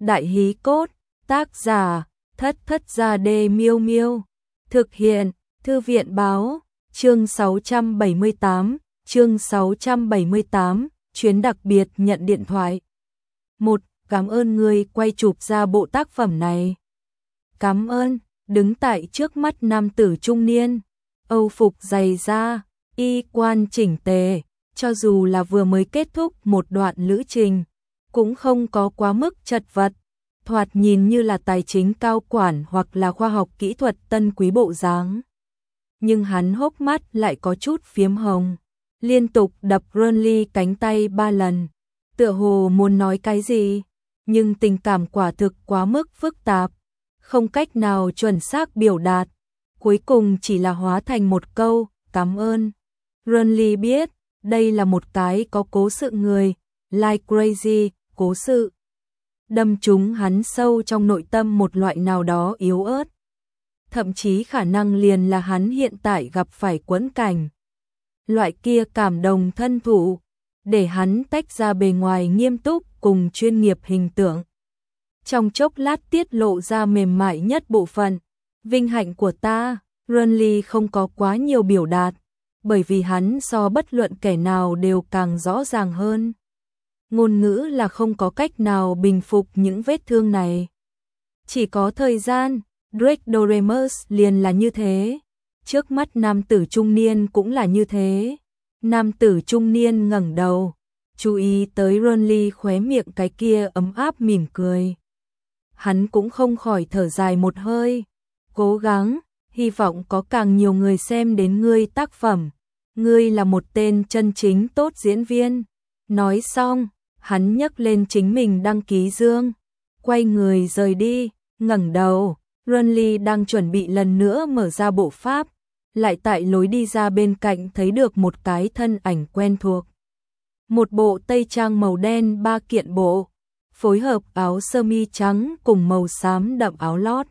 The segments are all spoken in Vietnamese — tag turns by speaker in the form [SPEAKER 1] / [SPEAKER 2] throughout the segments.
[SPEAKER 1] Đại hí cốt, tác giả, Thất Thất Gia Đê Miêu Miêu. Thực hiện, Thư viện báo, chương 678, chuyến đặc biệt nhận điện thoại. 1. Cảm ơn người quay chụp ra bộ tác phẩm này. Cảm ơn. Đứng tại trước mắt nam tử trung niên, âu phục dày da, y quan chỉnh tề, cho dù là vừa mới kết thúc một đoạn lữ trình, cũng không có quá mức chật vật, thoạt nhìn như là tài chính cao quản hoặc là khoa học kỹ thuật tân quý bộ dáng. Nhưng hắn hốc mắt lại có chút phiếm hồng, liên tục đập Ronly cánh tay 3 lần, tựa hồ muốn nói cái gì, nhưng tình cảm quả thực quá mức phức tạp, không cách nào chuẩn xác biểu đạt, cuối cùng chỉ là hóa thành một câu, cảm ơn. Ronly biết, đây là một cái có cố sự người, like crazy, cố sự. Đâm trúng hắn sâu trong nội tâm một loại nào đó yếu ớt. Thậm chí khả năng liền là hắn hiện tại gặp phải quẫn cảnh. Loại kia cảm động thân thụ, để hắn tách ra bề ngoài nghiêm túc cùng chuyên nghiệp hình tượng. Trong chốc lát tiết lộ ra mềm mại nhất bộ phận, vinh hạnh của ta, Ronly không có quá nhiều biểu đạt, bởi vì hắn so bất luận kẻ nào đều càng rõ ràng hơn. Ngôn ngữ là không có cách nào bình phục những vết thương này. Chỉ có thời gian, Drake Doremus liền là như thế. Trước mắt nam tử trung niên cũng là như thế. Nam tử trung niên ngẩng đầu, chú ý tới Ronly khóe miệng cái kia ấm áp mỉm cười. Hắn cũng không khỏi thở dài một hơi. Cố gắng, hy vọng có càng nhiều người xem đến ngươi tác phẩm. Ngươi là một tên chân chính tốt diễn viên. Nói xong, hắn nhấc lên chính mình đăng ký dương, quay người rời đi, ngẩng đầu, Ronly đang chuẩn bị lần nữa mở ra bộ pháp, lại tại lối đi ra bên cạnh thấy được một cái thân ảnh quen thuộc. Một bộ tây trang màu đen 3 kiện bộ, phối hợp áo sơ mi trắng cùng màu xám đậm áo lót.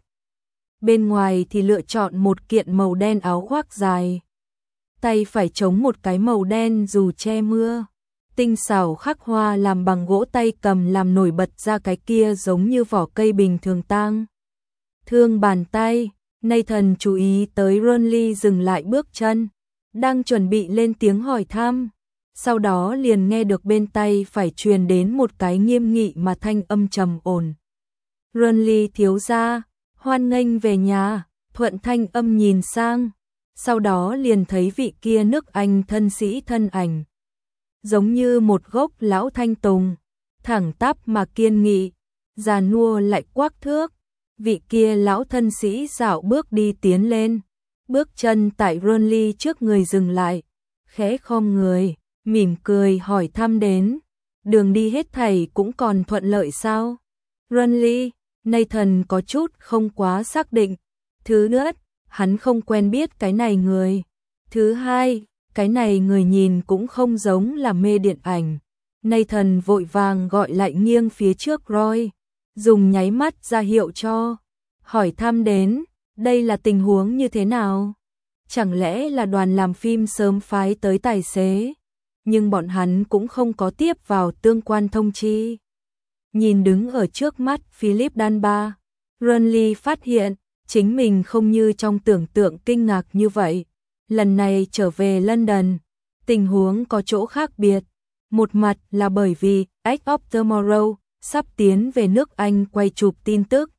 [SPEAKER 1] Bên ngoài thì lựa chọn một kiện màu đen áo khoác dài. Tay phải chống một cái màu đen dù che mưa. Tinh xảo khắc hoa làm bằng gỗ tay cầm làm nổi bật ra cái kia giống như vỏ cây bình thường tang. Thương bàn tay, Nathan chú ý tới Ronly dừng lại bước chân, đang chuẩn bị lên tiếng hỏi thăm. Sau đó liền nghe được bên tay phải truyền đến một cái nghiêm nghị mà thanh âm trầm ổn. Ronly thiếu gia, hoan nghênh về nhà, thuận thanh âm nhìn sang. Sau đó liền thấy vị kia nước Anh thân sĩ thân ảnh. Giống như một gốc lão thanh tùng, thẳng tắp mà kiên nghị, già nua lại quắc thước. Vị kia lão thân sĩ dạo bước đi tiến lên, bước chân tại Ronly trước người dừng lại, khẽ khom người, mỉm cười hỏi thăm đến, đường đi hết thảy cũng còn thuận lợi sao? Ronly, Nathan có chút không quá xác định. Thứ nhất, hắn không quen biết cái này người. Thứ hai, cái này người nhìn cũng không giống là mê điện ảnh. Nathan vội vàng gọi lại nghiêng phía trước Roy, dùng nháy mắt ra hiệu cho. Hỏi thăm đến, đây là tình huống như thế nào? Chẳng lẽ là đoàn làm phim sớm phái tới tài xế? Nhưng bọn hắn cũng không có tiếp vào tương quan thông chi. Nhìn đứng ở trước mắt Philip Dunbar, Ronly phát hiện chính mình không như trong tưởng tượng kinh ngạc như vậy. Lần này trở về London, tình huống có chỗ khác biệt. Một mặt là bởi vì Edge of Tomorrow sắp tiến về nước Anh quay chụp tin tức.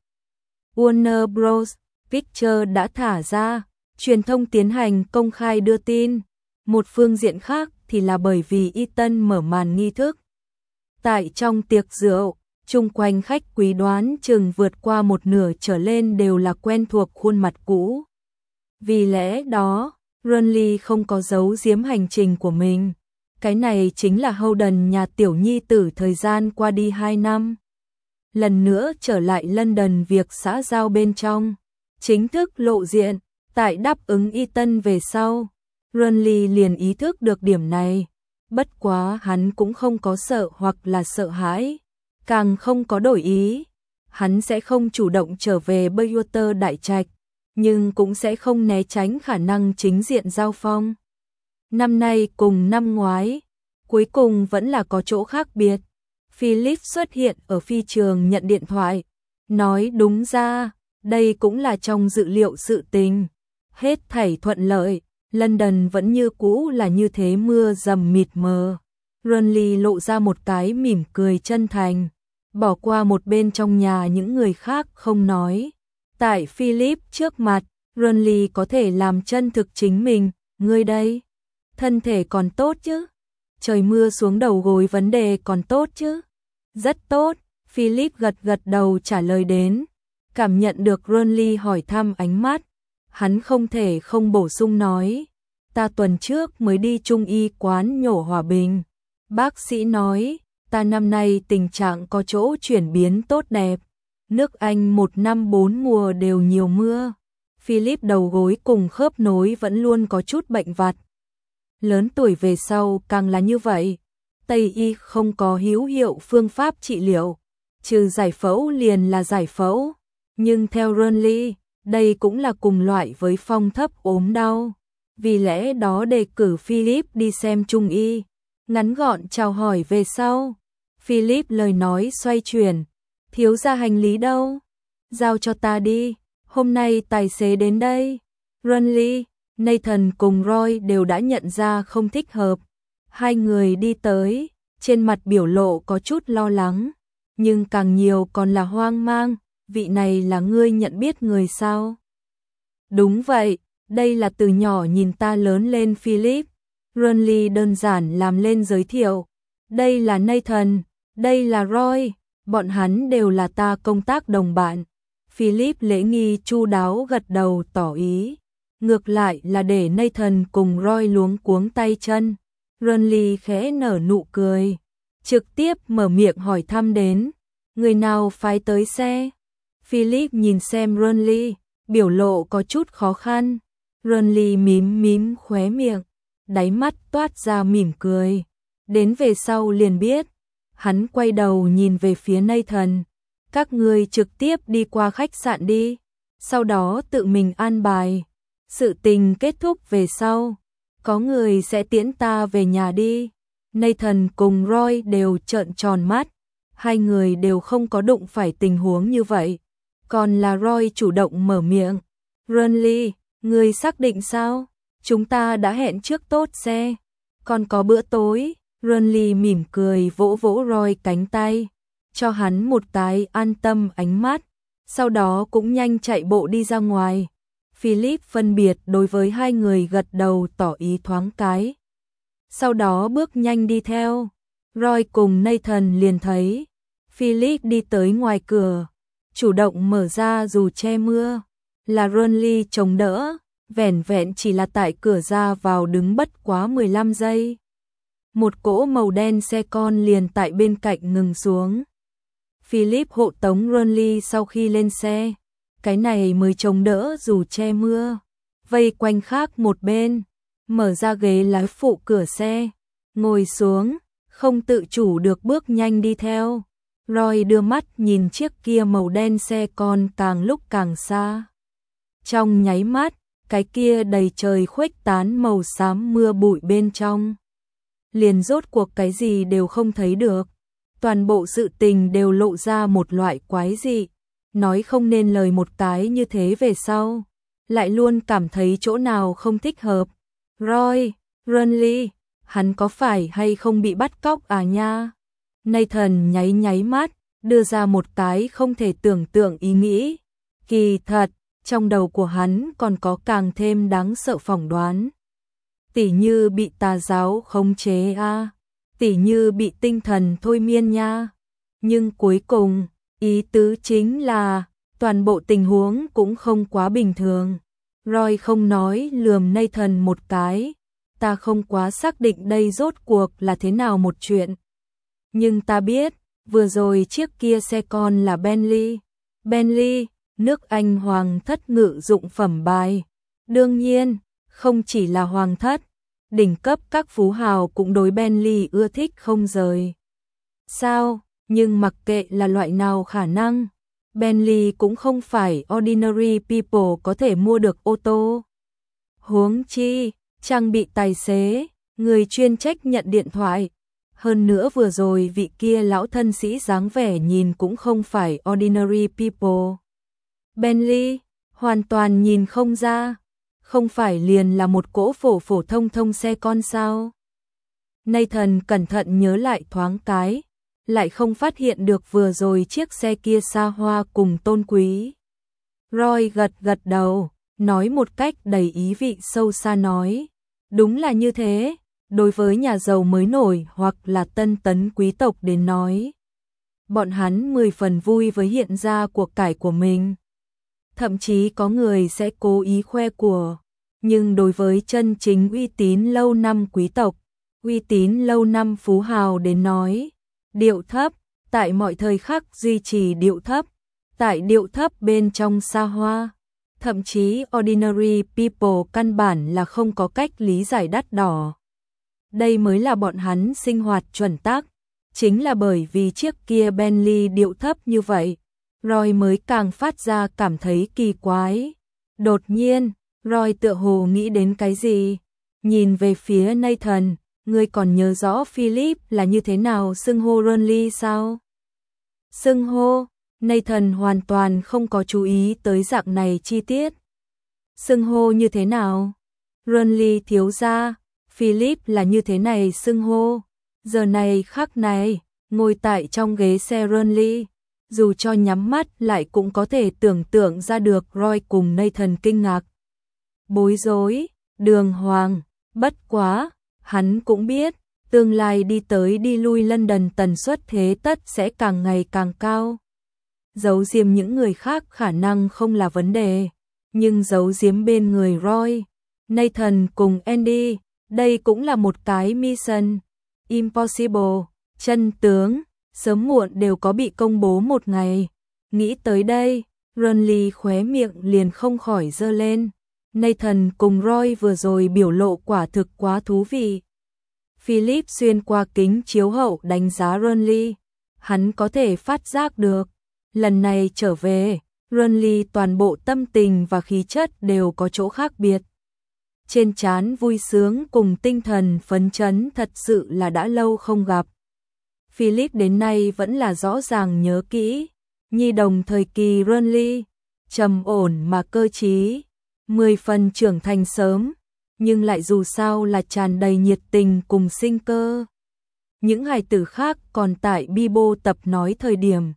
[SPEAKER 1] Warner Bros. Pictures đã thả ra, truyền thông tiến hành công khai đưa tin. Một phương diện khác thì là bởi vì Ethan mở màn nghi thức. Tại trong tiệc rượu, chung quanh khách quý đoán chừng vượt qua một nửa trở lên đều là quen thuộc khuôn mặt cũ. Vì lẽ đó, Ronly không có giấu giếm hành trình của mình. Cái này chính là Holden nhà tiểu nhi tử thời gian qua đi 2 năm. Lần nữa trở lại London việc xã giao bên trong. Chính thức lộ diện, tại đáp ứng Ethan về sau. Ronly liền ý thức được điểm này. Bất quá hắn cũng không có sợ hoặc là sợ hãi. Càng không có đổi ý. Hắn sẽ không chủ động trở về Baywater Đại Trạch, nhưng cũng sẽ không né tránh khả năng chính diện giao phong. Năm nay cùng năm ngoái, cuối cùng vẫn là có chỗ khác biệt. Philip xuất hiện ở phi trường nhận điện thoại. Nói đúng ra, đây cũng là trong dự liệu sự tình. Hết thảy thuận lợi, London vẫn như cũ là như thế, mưa dầm mịt mờ. Runley lộ ra một cái mỉm cười chân thành, bỏ qua một bên trong nhà những người khác không nói. Tại Philip trước mặt, Runley có thể làm chân thực chính mình. Ngươi đây, thân thể còn tốt chứ? Trời mưa xuống đầu gối, vấn đề còn tốt chứ? Rất tốt, Philip gật gật đầu trả lời đến. Cảm nhận được Runley hỏi thăm ánh mắt, hắn không thể không bổ sung nói. Ta tuần trước mới đi Trung y quán nhổ Hòa Bình. Bác sĩ nói, ta năm nay tình trạng có chỗ chuyển biến tốt đẹp. Nước Anh 1 năm 4 mùa đều nhiều mưa. Philip đầu gối cùng khớp nối vẫn luôn có chút bệnh vặt. Lớn tuổi về sau càng là như vậy. Tây y không có hữu hiệu phương pháp trị liệu, trừ giải phẫu liền là giải phẫu. Nhưng theo Runley, đây cũng là cùng loại với phong thấp ốm đau. Vì lẽ đó đề cử Philip đi xem Trung y. Ngắn gọn chào hỏi về sau, Philip lời nói xoay chuyển. Thiếu gia hành lý đâu? Giao cho ta đi, hôm nay tài xế đến đây. Runley, Nathan cùng Roy đều đã nhận ra không thích hợp. Hai người đi tới, trên mặt biểu lộ có chút lo lắng, nhưng càng nhiều còn là hoang mang. Vị này là ngươi nhận biết người sao? Đúng vậy, đây là từ nhỏ nhìn ta lớn lên Philip. Runley đơn giản làm lên giới thiệu. Đây là Nathan, đây là Roy, bọn hắn đều là ta công tác đồng bạn. Philip lễ nghi chu đáo gật đầu tỏ ý. Ngược lại là để Nathan cùng Roy luống cuống tay chân. Runley khẽ nở nụ cười, trực tiếp mở miệng hỏi thăm đến. Người nào phái tới xe? Philip nhìn xem Runley, biểu lộ có chút khó khăn. Runley mím mím khóe miệng, đáy mắt toát ra mỉm cười. Đến về sau liền biết. Hắn quay đầu nhìn về phía Nathan. Các ngươi trực tiếp đi qua khách sạn đi, sau đó tự mình an bài. Sự tình kết thúc về sau, có người sẽ tiễn ta về nhà đi. Nathan cùng Roy đều trợn tròn mắt. Hai người đều không có đụng phải tình huống như vậy. Còn là Roy chủ động mở miệng. Runley, ngươi xác định sao? Chúng ta đã hẹn trước tốt xe. Còn có bữa tối. Runley mỉm cười vỗ vỗ Roy cánh tay, cho hắn một cái an tâm ánh mắt. Sau đó cũng nhanh chạy bộ đi ra ngoài. Philip phân biệt đối với hai người gật đầu tỏ ý thoáng cái. Sau đó bước nhanh đi theo. Roy cùng Nathan liền thấy Philip đi tới ngoài cửa, chủ động mở ra dù che mưa. Là Runley chống đỡ, vẻn vẹn chỉ là tại cửa ra vào đứng bất quá 15 giây. Một cỗ màu đen xe con liền tại bên cạnh ngừng xuống. Philip hộ tống Runley sau khi lên xe, cái này mới chống đỡ dù che mưa, vây quanh khác một bên, mở ra ghế lái phụ cửa xe, ngồi xuống, không tự chủ được bước nhanh đi theo. Roy đưa mắt nhìn chiếc kia màu đen xe con càng lúc càng xa. Trong nháy mắt, cái kia đầy trời khuếch tán màu xám mưa bụi bên trong. Liền rốt cuộc cái gì đều không thấy được. Toàn bộ sự tình đều lộ ra một loại quái dị. Nói không nên lời một cái như thế về sau. Lại luôn cảm thấy chỗ nào không thích hợp. Roy, Runley, hắn có phải hay không bị bắt cóc à nha? Nathan nháy nháy mắt, đưa ra một cái không thể tưởng tượng ý nghĩ. Kỳ thật, trong đầu của hắn còn có càng thêm đáng sợ phỏng đoán. Tỉ như bị tà giáo khống chế a, tỉ như bị tinh thần thôi miên nha. Nhưng cuối cùng, ý tứ chính là toàn bộ tình huống cũng không quá bình thường. Roy không nói lườm Nathan một cái. Ta không quá xác định đây rốt cuộc là thế nào một chuyện. Nhưng ta biết, vừa rồi chiếc kia xe con là Bentley. Bentley, nước Anh hoàng thất ngự dụng phẩm bài. Đương nhiên, không chỉ là hoàng thất, đỉnh cấp các phú hào cũng đối Bentley ưa thích không rời. Sao, nhưng mặc kệ là loại nào khả năng, Bentley cũng không phải ordinary people có thể mua được ô tô. Huống chi, trang bị tài xế, người chuyên trách nhận điện thoại. Hơn nữa vừa rồi vị kia lão thân sĩ dáng vẻ nhìn cũng không phải ordinary people. Bentley, hoàn toàn nhìn không ra, không phải liền là một cỗ phổ phổ thông thông xe con sao? Nathan cẩn thận nhớ lại thoáng cái, lại không phát hiện được vừa rồi chiếc xe kia xa hoa cùng tôn quý. Roy gật gật đầu, nói một cách đầy ý vị sâu xa nói, đúng là như thế, đối với nhà giàu mới nổi hoặc là tân tấn quý tộc đến nói. Bọn hắn 10 phần vui với hiện ra của cải của mình. Thậm chí có người sẽ cố ý khoe của, nhưng đối với chân chính uy tín lâu năm quý tộc, uy tín lâu năm phú hào đến nói, điệu thấp, tại mọi thời khắc duy trì điệu thấp, tại điệu thấp bên trong xa hoa, thậm chí ordinary people căn bản là không có cách lý giải đắt đỏ. Đây mới là bọn hắn sinh hoạt chuẩn tắc, chính là bởi vì chiếc kia Bentley điệu thấp như vậy, Roy mới càng phát ra cảm thấy kỳ quái. Đột nhiên, Roy tựa hồ nghĩ đến cái gì, nhìn về phía Nathan, ngươi còn nhớ rõ Philip là như thế nào xưng hô Ronly sao? Xưng hô, Nathan hoàn toàn không có chú ý tới dạng này chi tiết. Xưng hô như thế nào? Ronly thiếu gia, Philip là như thế này xưng hô. Giờ này khắc này, ngồi tại trong ghế xe Ronly, dù cho nhắm mắt lại cũng có thể tưởng tượng ra được Roy cùng Nathan kinh ngạc. Bối rối, đường hoàng, bất quá, hắn cũng biết, tương lai đi tới đi lui London tần suất thế tất sẽ càng ngày càng cao. Giấu giếm những người khác khả năng không là vấn đề, nhưng giấu giếm bên người Roy, Nathan cùng Andy, đây cũng là một cái mission impossible, chân tướng, sớm muộn đều có bị công bố một ngày. Nghĩ tới đây, Ronly khóe miệng liền không khỏi giơ lên. Nathan cùng Roy vừa rồi biểu lộ quả thực quá thú vị. Philip xuyên qua kính chiếu hậu đánh giá Ronly, hắn có thể phát giác được. Lần này trở về, Ronly toàn bộ tâm tình và khí chất đều có chỗ khác biệt. Trên trán vui sướng cùng tinh thần phấn chấn thật sự là đã lâu không gặp. Philip đến nay vẫn là rõ ràng nhớ kỹ, nhi đồng thời kỳ Ronly, trầm ổn mà cơ trí, 10 phần trưởng thành sớm, nhưng lại dù sao là tràn đầy nhiệt tình cùng sinh cơ. Những hài tử khác còn tại Bibo tập nói thời điểm,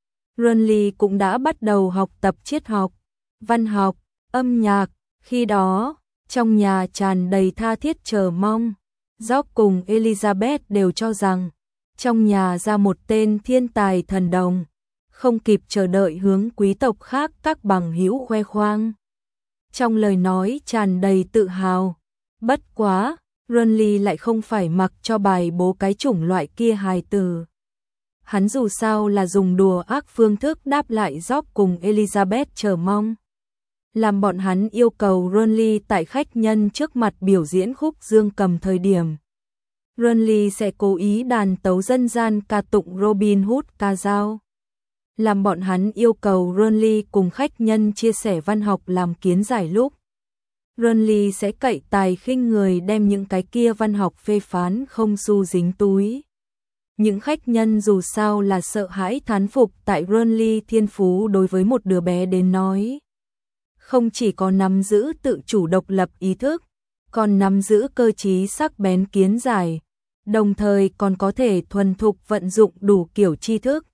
[SPEAKER 1] Ronly cũng đã bắt đầu học tập triết học, văn học, âm nhạc, khi đó, trong nhà tràn đầy tha thiết chờ mong. George cùng Elizabeth đều cho rằng, trong nhà ra một tên thiên tài thần đồng, không kịp chờ đợi hướng quý tộc khác các bằng hữu khoe khoang. Trong lời nói tràn đầy tự hào, bất quá, Ronly lại không phải mặc cho bài bố cái chủng loại kia hài tử. Hắn dù sao là dùng đùa ác phương thức đáp lại George cùng Elizabeth chờ mong. Làm bọn hắn yêu cầu Ronly tại khách nhân trước mặt biểu diễn khúc dương cầm thời điểm. Ronly sẽ cố ý đàn tấu dân gian ca tụng Robin Hood ca dao. Làm bọn hắn yêu cầu Ronly cùng khách nhân chia sẻ văn học làm kiến giải lúc. Ronly sẽ cậy tài khinh người đem những cái kia văn học phê phán không xu dính túi. Những khách nhân dù sao là sợ hãi thán phục tại Ronly thiên phú đối với một đứa bé đến nói. Không chỉ có nắm giữ tự chủ độc lập ý thức, còn nắm giữ cơ trí sắc bén kiến giải, đồng thời còn có thể thuần thục vận dụng đủ kiểu tri thức.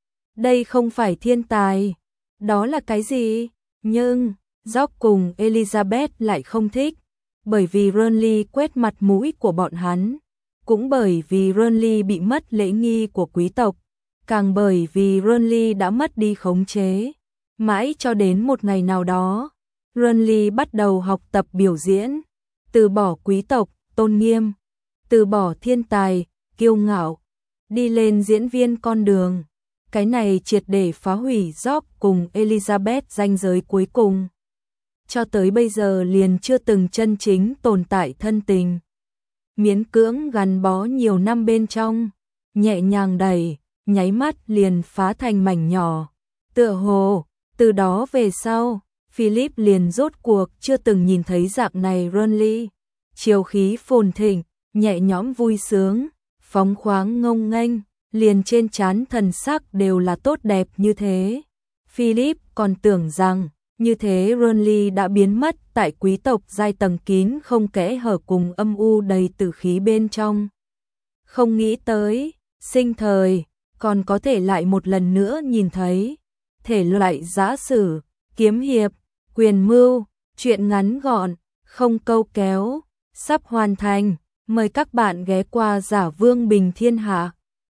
[SPEAKER 1] Đây không phải thiên tài, đó là cái gì? Nhưng, George cùng Elizabeth lại không thích, bởi vì Ronly quét mặt mũi của bọn hắn, cũng bởi vì Ronly bị mất lễ nghi của quý tộc, càng bởi vì Ronly đã mất đi khống chế. Mãi cho đến một ngày nào đó, Ronly bắt đầu học tập biểu diễn, từ bỏ quý tộc, tôn nghiêm, từ bỏ thiên tài, kiêu ngạo, đi lên diễn viên con đường. Cái này triệt để phá hủy George cùng Elizabeth ranh giới cuối cùng. Cho tới bây giờ liền chưa từng chân chính tồn tại thân tình. Miễn cưỡng gắn bó nhiều năm bên trong, nhẹ nhàng đẩy, nháy mắt liền phá thành mảnh nhỏ. Tựa hồ, từ đó về sau, Philip liền rốt cuộc chưa từng nhìn thấy dạng này Ronly. Chiều khí phồn thịnh, nhẹ nhõm vui sướng, phóng khoáng ngông nghênh, liền trên trán thần sắc đều là tốt đẹp như thế. Philip còn tưởng rằng, như thế Renly đã biến mất tại quý tộc giai tầng kín không kẽ hở cùng âm u đầy tử khí bên trong. Không nghĩ tới, sinh thời, còn có thể lại một lần nữa nhìn thấy. Thể loại giã sử, kiếm hiệp, quyền mưu, truyện ngắn gọn, không câu kéo, sắp hoàn thành. Mời các bạn ghé qua Giả Vương Bình Thiên Hạ.